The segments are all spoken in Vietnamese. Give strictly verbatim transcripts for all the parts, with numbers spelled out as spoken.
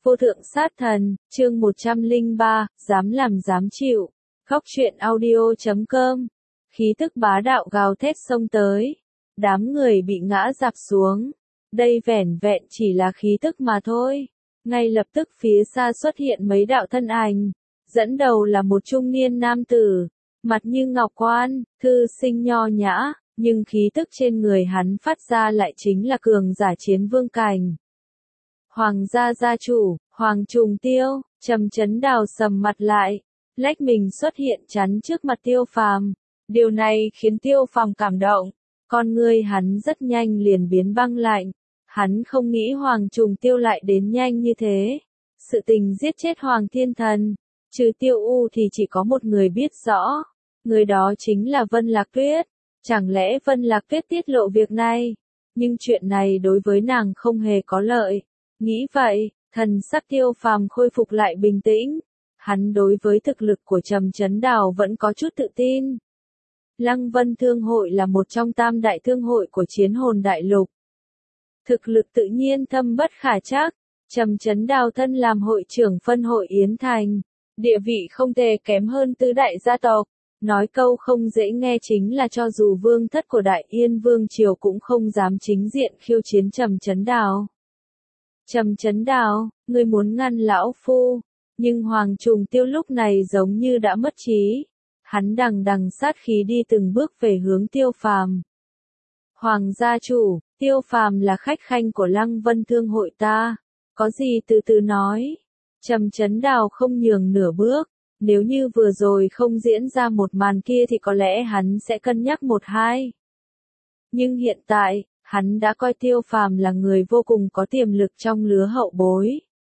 Vô thượng sát thần, chương một trăm lẻ ba, dám làm dám chịu. Góc truyện audio chấm com. Khí tức bá đạo gào thét xông tới. Đám người bị ngã dạp xuống. Đây vẻn vẹn chỉ là khí tức mà thôi. Ngay lập tức phía xa xuất hiện mấy đạo thân ảnh. Dẫn đầu là một trung niên nam tử. Mặt như ngọc quan, thư sinh nho nhã. Nhưng khí tức trên người hắn phát ra lại chính là cường giả chiến vương cảnh. Hoàng gia gia chủ, Hoàng Trùng Tiêu, Trầm Chấn Đào sầm mặt lại, lách mình xuất hiện chắn trước mặt Tiêu Phàm. Điều này khiến Tiêu Phàm cảm động, con ngươi hắn rất nhanh liền biến băng lạnh. Hắn không nghĩ Hoàng Trùng Tiêu lại đến nhanh như thế. Sự tình giết chết Hoàng Thiên Thần, trừ Tiêu U thì chỉ có một người biết rõ, người đó chính là Vân Lạc Tuyết. Chẳng lẽ Vân Lạc Tuyết tiết lộ việc này? Nhưng chuyện này đối với nàng không hề có lợi. Nghĩ vậy, thần sắc Tiêu Phàm khôi phục lại bình tĩnh. Hắn đối với thực lực của Trầm Chấn Đào vẫn có chút tự tin. Lăng Vân Thương hội là một trong tam đại thương hội của Chiến Hồn Đại Lục. Thực lực tự nhiên thâm bất khả trắc. Trầm Chấn Đào thân làm hội trưởng phân hội Yến Thành, địa vị không thể kém hơn tứ đại gia tộc. Nói câu không dễ nghe chính là cho dù vương thất của Đại Yên Vương Triều cũng không dám chính diện khiêu chiến Trầm Chấn Đào. Trầm Chấn Đào, ngươi muốn ngăn lão phu, nhưng Hoàng Trùng Tiêu lúc này giống như đã mất trí. Hắn đằng đằng sát khí đi từng bước về hướng Tiêu Phàm. Hoàng gia chủ, Tiêu Phàm là khách khanh của Lăng Vân Thương hội ta, có gì từ từ nói. Trầm Chấn Đào không nhường nửa bước, nếu như vừa rồi không diễn ra một màn kia thì có lẽ hắn sẽ cân nhắc một hai. Nhưng hiện tại, hắn đã coi Tiêu Phàm là người vô cùng có tiềm lực trong lứa hậu bối.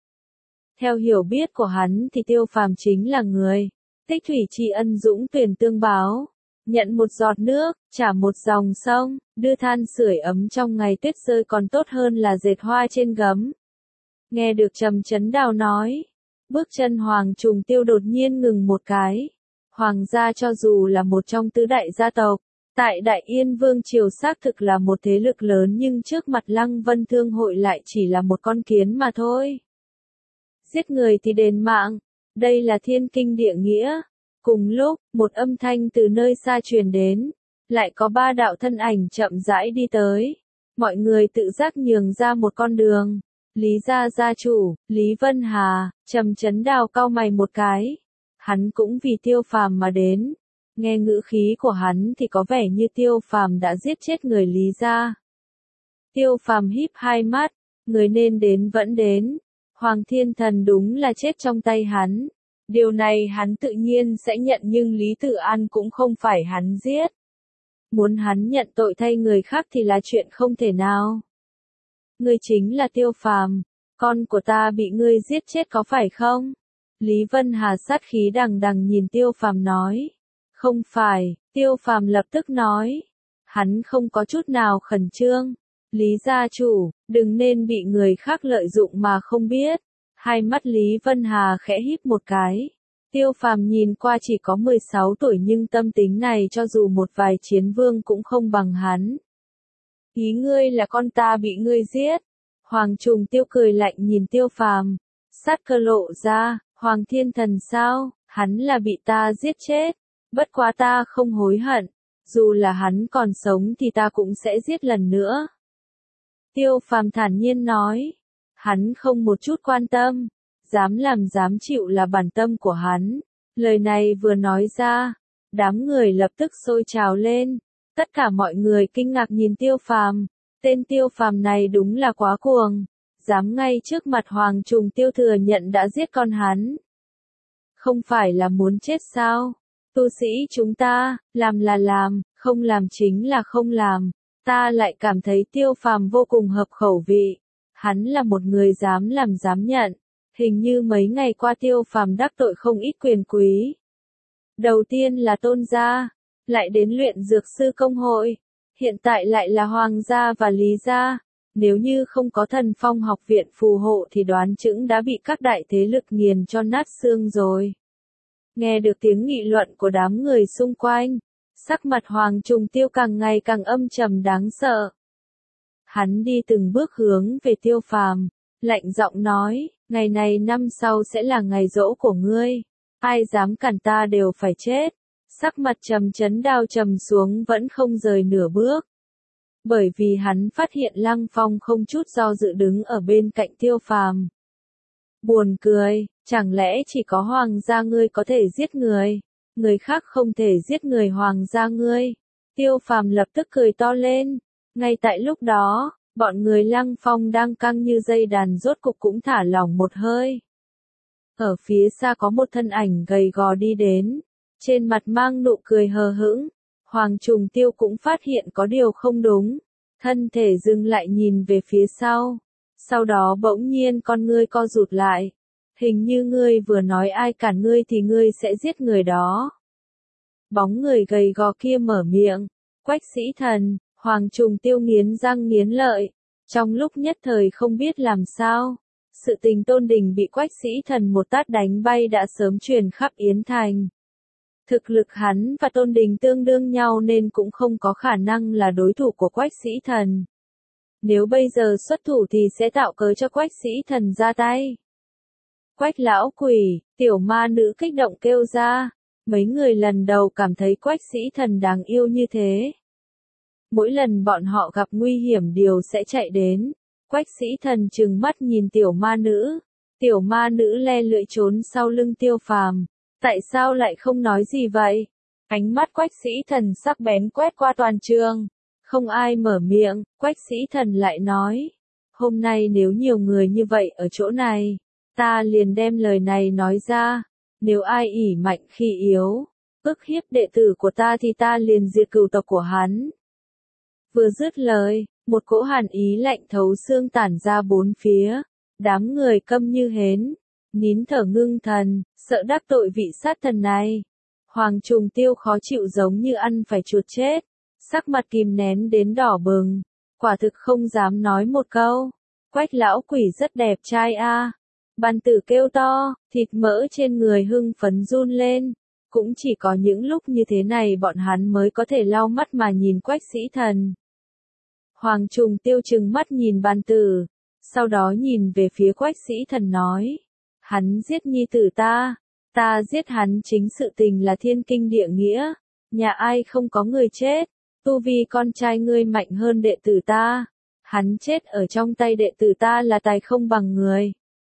Theo hiểu biết của hắn thì Tiêu Phàm chính là người tích thủy tri ân dũng tuyển tương báo, nhận một giọt nước, trả một dòng sông, đưa than sưởi ấm trong ngày tuyết rơi còn tốt hơn là dệt hoa trên gấm. Nghe được Trầm Chấn Đào nói, bước chân Hoàng Trùng Tiêu đột nhiên ngừng một cái. Hoàng gia cho dù là một trong tứ đại gia tộc, tại Đại Yên Vương Triều xác thực là một thế lực lớn nhưng trước mặt Lăng Vân Thương hội lại chỉ là một con kiến mà thôi. Giết người thì đền mạng, đây là thiên kinh địa nghĩa. Cùng lúc, một âm thanh từ nơi xa truyền đến, lại có ba đạo thân ảnh chậm rãi đi tới. Mọi người tự giác nhường ra một con đường. Lý gia gia chủ, Lý Vân Hà, Trầm Chấn Đào cau mày một cái. Hắn cũng vì Tiêu Phàm mà đến. Nghe ngữ khí của hắn thì có vẻ như Tiêu Phàm đã giết chết người Lý gia. Tiêu Phàm híp hai mắt, người nên đến vẫn đến. Hoàng Thiên Thần đúng là chết trong tay hắn. Điều này hắn tự nhiên sẽ nhận nhưng Lý Tự An cũng không phải hắn giết. Muốn hắn nhận tội thay người khác thì là chuyện không thể nào. Ngươi chính là Tiêu Phàm, con của ta bị ngươi giết chết có phải không? Lý Vân Hà sát khí đằng đằng nhìn Tiêu Phàm nói. Không phải, Tiêu Phàm lập tức nói. Hắn không có chút nào khẩn trương. Lý gia chủ, đừng nên bị người khác lợi dụng mà không biết. Hai mắt Lý Vân Hà khẽ híp một cái. Tiêu Phàm nhìn qua chỉ có mười sáu tuổi nhưng tâm tính này cho dù một vài chiến vương cũng không bằng hắn. Ý ngươi là con ta bị ngươi giết. Hoàng Trùng Tiêu cười lạnh nhìn Tiêu Phàm, sát cơ lộ ra. Hoàng Thiên Thần sao? Hắn là bị ta giết chết. Bất quá ta không hối hận. Dù là hắn còn sống thì ta cũng sẽ giết lần nữa. Tiêu Phàm thản nhiên nói. Hắn không một chút quan tâm. Dám làm dám chịu là bản tâm của hắn. Lời này vừa nói ra, đám người lập tức sôi trào lên. Tất cả mọi người kinh ngạc nhìn Tiêu Phàm. Tên Tiêu Phàm này đúng là quá cuồng. Dám ngay trước mặt Hoàng Trùng Tiêu thừa nhận đã giết con hắn. Không phải là muốn chết sao? Tu sĩ chúng ta, làm là làm, không làm chính là không làm. Ta lại cảm thấy Tiêu Phàm vô cùng hợp khẩu vị. Hắn là một người dám làm dám nhận. Hình như mấy ngày qua Tiêu Phàm đắc tội không ít quyền quý. Đầu tiên là Tôn gia, lại đến Luyện Dược Sư Công hội, hiện tại lại là Hoàng gia và Lý gia. Nếu như không có Thần Phong học viện phù hộ thì đoán chững đã bị các đại thế lực nghiền cho nát xương rồi. Nghe được tiếng nghị luận của đám người xung quanh, sắc mặt Hoàng Trùng Tiêu càng ngày càng âm trầm đáng sợ. Hắn đi từng bước hướng về Tiêu Phàm, lạnh giọng nói, Ngày này năm sau sẽ là ngày giỗ của ngươi. Ai dám cản ta đều phải chết. Sắc mặt Trầm Chấn Đao trầm xuống vẫn không rời nửa bước. Bởi vì hắn phát hiện Lăng Phong không chút do dự đứng ở bên cạnh Tiêu Phàm. Buồn cười, chẳng lẽ chỉ có hoàng gia ngươi có thể giết người, người khác không thể giết người hoàng gia ngươi. Tiêu Phàm lập tức cười to lên. Ngay tại lúc đó, bọn người Lăng Phong đang căng như dây đàn rốt cục cũng thả lỏng một hơi. Ở phía xa có một thân ảnh gầy gò đi đến, trên mặt mang nụ cười hờ hững. Hoàng Trùng Tiêu cũng phát hiện có điều không đúng, thân thể dừng lại nhìn về phía sau. Sau đó bỗng nhiên con ngươi co rụt lại. Hình như ngươi vừa nói ai cản ngươi thì ngươi sẽ giết người đó. Bóng người gầy gò kia mở miệng. Quách Sĩ Thần. Hoàng Trùng Tiêu nghiến răng nghiến lợi. Trong lúc nhất thời không biết làm sao. Sự tình Tôn Đình bị Quách Sĩ Thần một tát đánh bay đã sớm truyền khắp Yến Thành. Thực lực hắn và Tôn Đình tương đương nhau nên cũng không có khả năng là đối thủ của Quách Sĩ Thần. Nếu bây giờ xuất thủ thì sẽ tạo cớ cho Quách Sĩ Thần ra tay. Quách lão quỷ, tiểu ma nữ kích động kêu ra. Mấy người lần đầu cảm thấy Quách Sĩ Thần đáng yêu như thế. Mỗi lần bọn họ gặp nguy hiểm điều sẽ chạy đến. Quách Sĩ Thần trừng mắt nhìn tiểu ma nữ. Tiểu ma nữ le lưỡi trốn sau lưng Tiêu Phàm. Tại sao lại không nói gì vậy? Ánh mắt Quách Sĩ Thần sắc bén quét qua toàn trường. Không ai mở miệng, Quách Sĩ Thần lại nói. Hôm nay nếu nhiều người như vậy ở chỗ này, ta liền đem lời này nói ra. Nếu ai ỷ mạnh khi yếu, ức hiếp đệ tử của ta thì ta liền diệt cửu tộc của hắn. Vừa dứt lời, một cỗ hàn ý lạnh thấu xương tản ra bốn phía. Đám người câm như hến, nín thở ngưng thần, sợ đắc tội vị sát thần này. Hoàng Trùng Tiêu khó chịu giống như ăn phải chuột chết. Sắc mặt kìm nén đến đỏ bừng, quả thực không dám nói một câu. Quách lão quỷ rất đẹp trai a. À. Bàn tử kêu to, thịt mỡ trên người hưng phấn run lên. Cũng chỉ có những lúc như thế này bọn hắn mới có thể lau mắt mà nhìn Quách Sĩ Thần. Hoàng Trùng Tiêu trừng mắt nhìn bàn tử, sau đó nhìn về phía Quách Sĩ Thần nói. Hắn giết nhi tử ta, ta giết hắn chính sự tình là thiên kinh địa nghĩa. Nhà ai không có người chết. Tu vi con trai ngươi mạnh hơn đệ tử ta. Hắn chết ở trong tay đệ tử ta là tài không bằng người.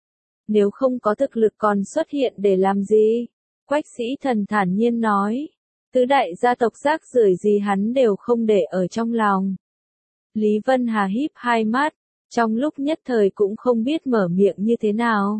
Nếu không có thực lực còn xuất hiện để làm gì? Quách Sĩ Thần thản nhiên nói. Tứ đại gia tộc rác rưởi gì hắn đều không để ở trong lòng. Lý Vân Hà híp hai mắt, trong lúc nhất thời cũng không biết mở miệng như thế nào.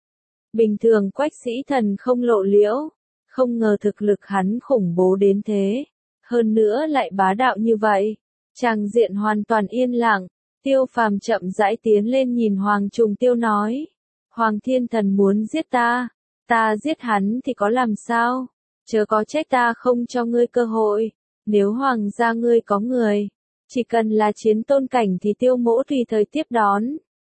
Bình thường Quách Sĩ Thần không lộ liễu, không ngờ thực lực hắn khủng bố đến thế. Hơn nữa lại bá đạo như vậy. Tràng diện hoàn toàn yên lặng. Tiêu Phàm chậm rãi tiến lên nhìn Hoàng Trùng Tiêu nói. Hoàng Thiên Thần muốn giết ta. Ta giết hắn thì có làm sao? Chớ có trách ta không cho ngươi cơ hội. Nếu hoàng gia ngươi có người, chỉ cần là chiến tôn cảnh thì Tiêu mỗ tùy thời tiếp đón.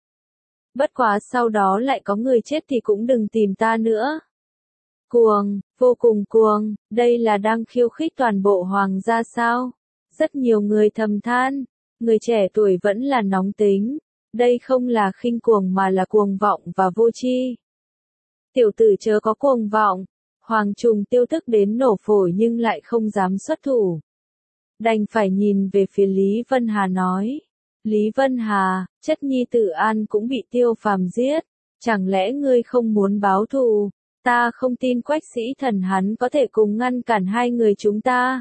Bất quá sau đó lại có người chết thì cũng đừng tìm ta nữa. Cuồng, vô cùng cuồng, đây là đang khiêu khích toàn bộ hoàng gia sao? Rất nhiều người thầm than, người trẻ tuổi vẫn là nóng tính, đây không là khinh cuồng mà là cuồng vọng và vô tri. Tiểu tử chớ có cuồng vọng, Hoàng Trùng Tiêu tức đến nổ phổi nhưng lại không dám xuất thủ. Đành phải nhìn về phía Lý Vân Hà nói, Lý Vân Hà, chất nhi tử An cũng bị Tiêu Phàm giết, chẳng lẽ ngươi không muốn báo thù? Ta không tin Quách Sĩ Thần hắn có thể cùng ngăn cản hai người chúng ta.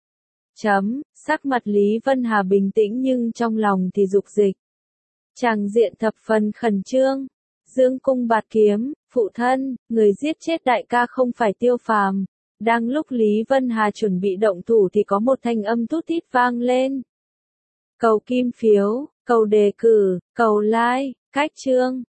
Chấm, sắc mặt Lý Vân Hà bình tĩnh nhưng trong lòng thì dục dịch. Tràng diện thập phần khẩn trương. Dương cung bạt kiếm, phụ thân, người giết chết đại ca không phải Tiêu Phàm. Đang lúc Lý Vân Hà chuẩn bị động thủ thì có một thanh âm tút tít vang lên. Cầu kim phiếu, cầu đề cử, cầu like, cách chương.